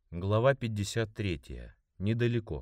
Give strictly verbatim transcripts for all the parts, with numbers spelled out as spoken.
Глава пятьдесят третья. Недалеко.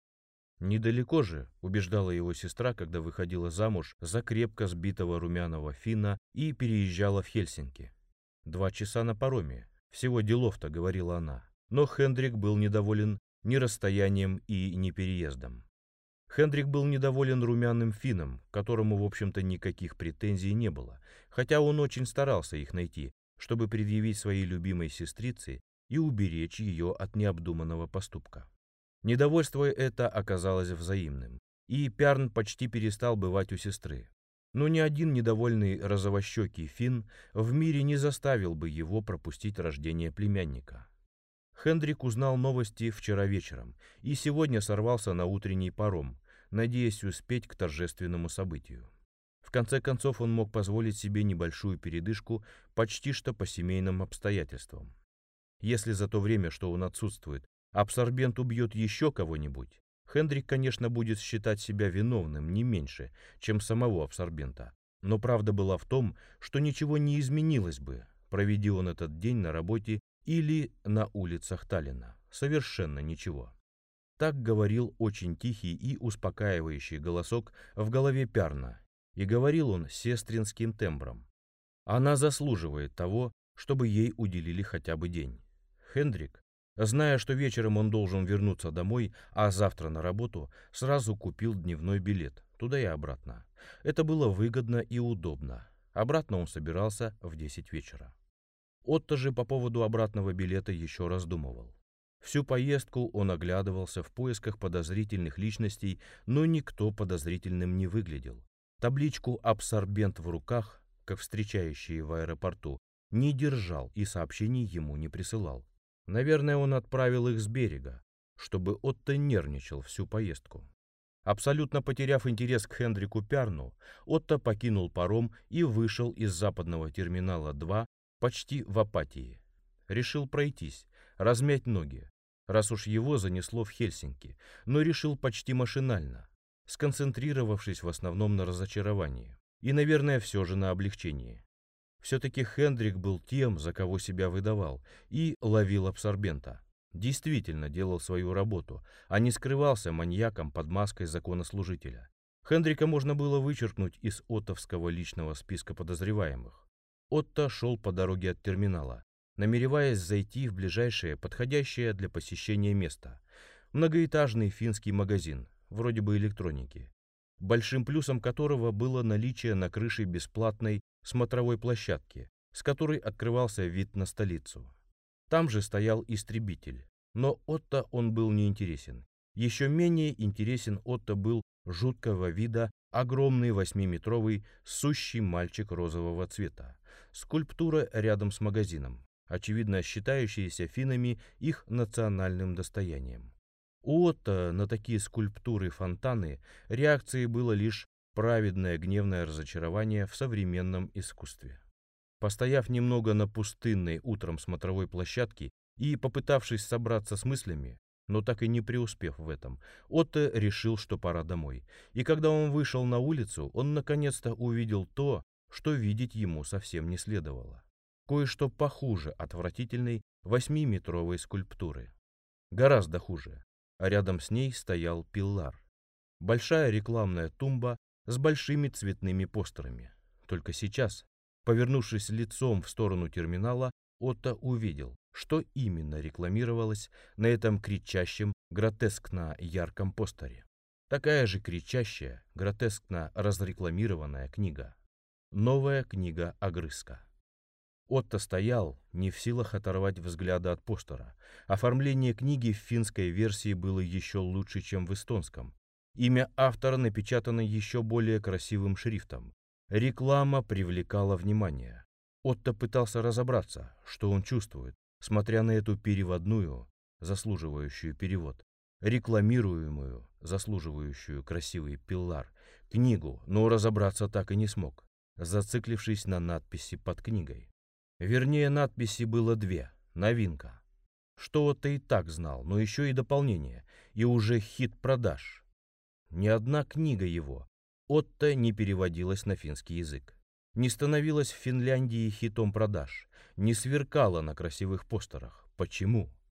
Недалеко же, убеждала его сестра, когда выходила замуж за крепко сбитого румяного финна и переезжала в Хельсинки. Два часа на пароме. Всего делов-то, говорила она. Но Хендрик был недоволен ни расстоянием и ни переездом. Хендрик был недоволен румяным финном, к которому, в общем-то, никаких претензий не было, хотя он очень старался их найти, чтобы предъявить своей любимой сестрице и уберечь ее от необдуманного поступка. Недовольство это оказалось взаимным, и Пярн почти перестал бывать у сестры. Но ни один недовольный розовощекий финн в мире не заставил бы его пропустить рождение племянника. Хендрик узнал новости вчера вечером и сегодня сорвался на утренний паром, надеясь успеть к торжественному событию. В конце концов он мог позволить себе небольшую передышку почти что по семейным обстоятельствам. Если за то время, что он отсутствует, абсорбент убьет еще кого-нибудь, Хендрик, конечно, будет считать себя виновным не меньше, чем самого абсорбента. Но правда была в том, что ничего не изменилось бы, проведи он этот день на работе или на улицах Таллина. Совершенно ничего. Так говорил очень тихий и успокаивающий голосок в голове Пярна, и говорил он сестринским тембром. Она заслуживает того, чтобы ей уделили хотя бы день. Хендрик, зная, что вечером он должен вернуться домой, а завтра на работу, сразу купил дневной билет, туда и обратно. Это было выгодно и удобно. Обратно он собирался в десять вечера. Отто же по поводу обратного билета еще раздумывал. Всю поездку он оглядывался в поисках подозрительных личностей, но никто подозрительным не выглядел. Табличку «Абсорбент» в руках, как встречающие в аэропорту, не держал и сообщений ему не присылал. Наверное, он отправил их с берега, чтобы Отто нервничал всю поездку. Абсолютно потеряв интерес к Хендрику Пярну, Отто покинул паром и вышел из западного терминала два почти в апатии. Решил пройтись, размять ноги, раз уж его занесло в Хельсинки, но решил почти машинально, сконцентрировавшись в основном на разочаровании и, наверное, все же на облегчении. Все-таки Хендрик был тем, за кого себя выдавал, и ловил абсорбента. Действительно делал свою работу, а не скрывался маньяком под маской законослужителя. Хендрика можно было вычеркнуть из оттовского личного списка подозреваемых. Отто шел по дороге от терминала, намереваясь зайти в ближайшее подходящее для посещения место. Многоэтажный финский магазин, вроде бы электроники, большим плюсом которого было наличие на крыше бесплатной смотровой площадки, с которой открывался вид на столицу. Там же стоял истребитель, но Отто он был неинтересен. Еще менее интересен Отто был жуткого вида огромный восьмиметровый сущий мальчик розового цвета. Скульптура рядом с магазином, очевидно считающаяся финнами их национальным достоянием. У Отто на такие скульптуры-фонтаны реакцией было лишь праведное гневное разочарование в современном искусстве. Постояв немного на пустынной утром смотровой площадке и попытавшись собраться с мыслями, но так и не преуспев в этом, Отто решил, что пора домой. И когда он вышел на улицу, он наконец-то увидел то, что видеть ему совсем не следовало. Кое-что похуже отвратительной восьмиметровой скульптуры. Гораздо хуже. А рядом с ней стоял пиллар. Большая рекламная тумба с большими цветными постерами. Только сейчас, повернувшись лицом в сторону терминала, Отто увидел, что именно рекламировалось на этом кричащем, гротескно ярком постере. Такая же кричащая, гротескно разрекламированная книга. Новая книга огрызка. Отто стоял, не в силах оторвать взгляда от постера. Оформление книги в финской версии было еще лучше, чем в эстонском. Имя автора напечатано еще более красивым шрифтом. Реклама привлекала внимание. Отто пытался разобраться, что он чувствует, смотря на эту переводную, заслуживающую перевод, рекламируемую, заслуживающую красивый пиллар, книгу, но разобраться так и не смог, зациклившись на надписи под книгой. Вернее, надписи было две, новинка. Что Отто и так знал, но еще и дополнение, и уже хит продаж. Ни одна книга его, Отто, не переводилась на финский язык. Не становилась в Финляндии хитом продаж, не сверкала на красивых постерах. Почему?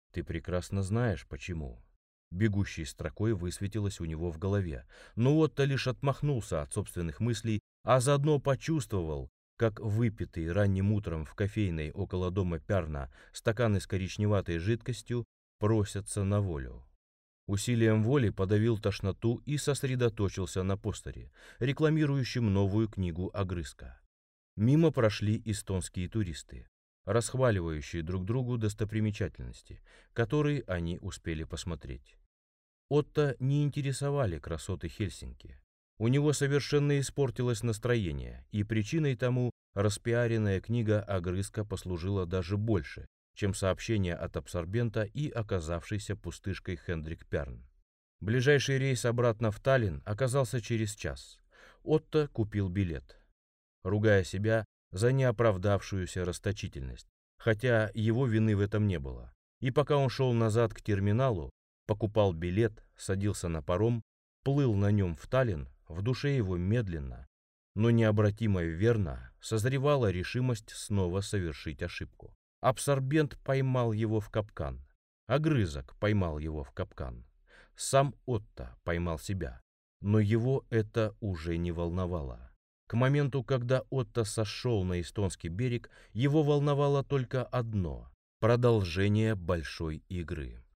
Ты прекрасно знаешь, почему. Бегущей строкой высветилось у него в голове, но Отто лишь отмахнулся от собственных мыслей, а заодно почувствовал, как выпитый ранним утром в кофейной около дома Пярна стаканы с коричневатой жидкостью просятся на волю. Усилием воли подавил тошноту и сосредоточился на постере, рекламирующем новую книгу Огрызка. Мимо прошли эстонские туристы, расхваливающие друг другу достопримечательности, которые они успели посмотреть. Отто не интересовали красоты Хельсинки. У него совершенно испортилось настроение, и причиной тому распиаренная книга Огрызка послужила даже больше, чем сообщение от абсорбента и оказавшейся пустышкой Хендрик Пярн. Ближайший рейс обратно в Таллин оказался через час. Отто купил билет, ругая себя за неоправдавшуюся расточительность, хотя его вины в этом не было. И пока он шел назад к терминалу, покупал билет, садился на паром, плыл на нем в Таллин, в душе его медленно, но необратимо верно созревала решимость снова совершить ошибку. Абсорбент поймал его в капкан, Огрызок поймал его в капкан, сам Отто поймал себя, но его это уже не волновало. К моменту, когда Отто сошел на эстонский берег, его волновало только одно — продолжение большой игры.